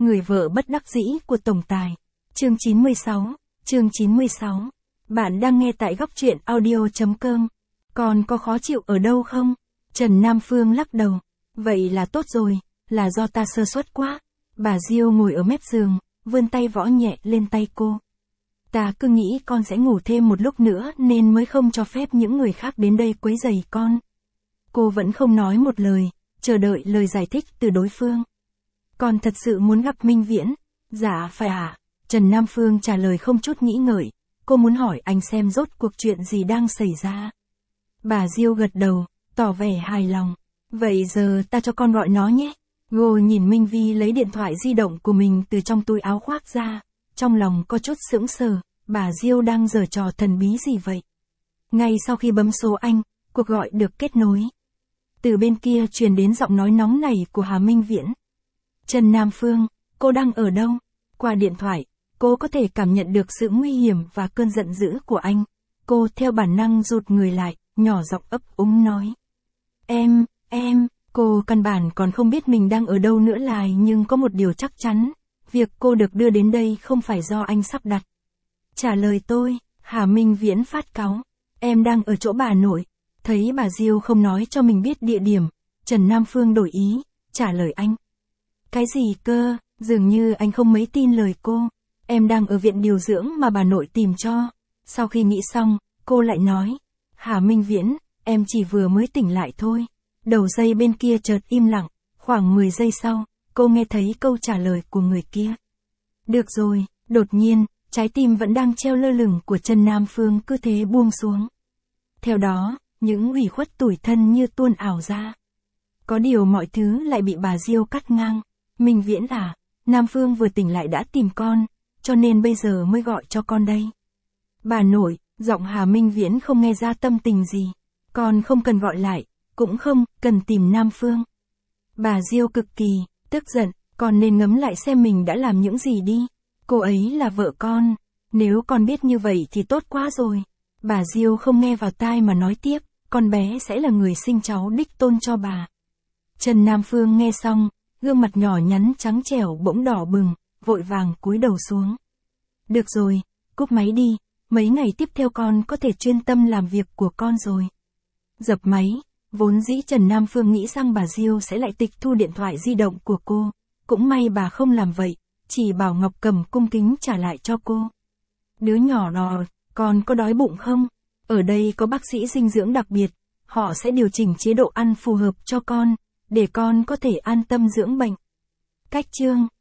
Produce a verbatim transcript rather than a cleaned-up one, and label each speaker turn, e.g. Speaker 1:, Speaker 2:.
Speaker 1: Người vợ bất đắc dĩ của tổng tài. Chương chín mươi sáu. Chương chín mươi sáu. Bạn đang nghe tại góc truyện audio chấm com. Còn có khó chịu ở đâu không? Trần Nam Phương lắc đầu. Vậy là tốt rồi, là do ta sơ suất quá. Bà Diêu ngồi ở mép giường, vươn tay võ nhẹ lên tay cô. Ta cứ nghĩ con sẽ ngủ thêm một lúc nữa nên mới không cho phép những người khác đến đây quấy rầy con. Cô vẫn không nói một lời, chờ đợi lời giải thích từ đối phương. Con thật sự muốn gặp Minh Viễn? Dạ phải ạ. À? Trần Nam Phương trả lời không chút nghĩ ngợi. Cô muốn hỏi anh xem rốt cuộc chuyện gì đang xảy ra. Bà Diêu gật đầu, tỏ vẻ hài lòng. Vậy giờ ta cho con gọi nó nhé. Cô nhìn Minh Vi lấy điện thoại di động của mình từ trong túi áo khoác ra. Trong lòng có chút sững sờ, bà Diêu đang giở trò thần bí gì vậy? Ngay sau khi bấm số anh, cuộc gọi được kết nối. Từ bên kia truyền đến giọng nói nóng nảy của Hà Minh Viễn. Trần Nam Phương, cô đang ở đâu? Qua điện thoại, cô có thể cảm nhận được sự nguy hiểm và cơn giận dữ của anh. Cô theo bản năng rụt người lại, nhỏ giọng ấp úng nói. Em, em, cô căn bản còn không biết mình đang ở đâu nữa lại, nhưng có một điều chắc chắn. Việc cô được đưa đến đây không phải do anh sắp đặt. Trả lời tôi, Hà Minh Viễn phát cáu. Em đang ở chỗ bà nội. Thấy bà Diêu không nói cho mình biết địa điểm, Trần Nam Phương đổi ý, trả lời anh. Cái gì cơ, dường như anh không mấy tin lời cô. Em đang ở viện điều dưỡng mà bà nội tìm cho. Sau khi nghĩ xong, cô lại nói. Hà Minh Viễn, em chỉ vừa mới tỉnh lại thôi. Đầu dây bên kia chợt im lặng, khoảng mười giây sau, cô nghe thấy câu trả lời của người kia. Được rồi, đột nhiên, trái tim vẫn đang treo lơ lửng của Trần Nam Phương cứ thế buông xuống. Theo đó, những ủy khuất tủi thân như tuôn ảo ra. Có điều mọi thứ lại bị bà Diêu cắt ngang. Minh Viễn à, Nam Phương vừa tỉnh lại đã tìm con, cho nên bây giờ mới gọi cho con đây. Bà nội, giọng Hà Minh Viễn không nghe ra tâm tình gì. Con không cần gọi lại, cũng không cần tìm Nam Phương. Bà Diêu cực kỳ tức giận, con nên ngẫm lại xem mình đã làm những gì đi. Cô ấy là vợ con, nếu con biết như vậy thì tốt quá rồi. Bà Diêu không nghe vào tai mà nói tiếp, con bé sẽ là người sinh cháu đích tôn cho bà. Trần Nam Phương nghe xong, gương mặt nhỏ nhắn trắng trẻo bỗng đỏ bừng, vội vàng cúi đầu xuống. Được rồi, cúp máy đi, mấy ngày tiếp theo con có thể chuyên tâm làm việc của con rồi. Dập máy, vốn dĩ Trần Nam Phương nghĩ rằng bà Diêu sẽ lại tịch thu điện thoại di động của cô. Cũng may bà không làm vậy, chỉ bảo Ngọc Cầm cung kính trả lại cho cô. Đứa nhỏ đó, con có đói bụng không? Ở đây có bác sĩ dinh dưỡng đặc biệt, họ sẽ điều chỉnh chế độ ăn phù hợp cho con, để con có thể an tâm dưỡng bệnh. Cách chương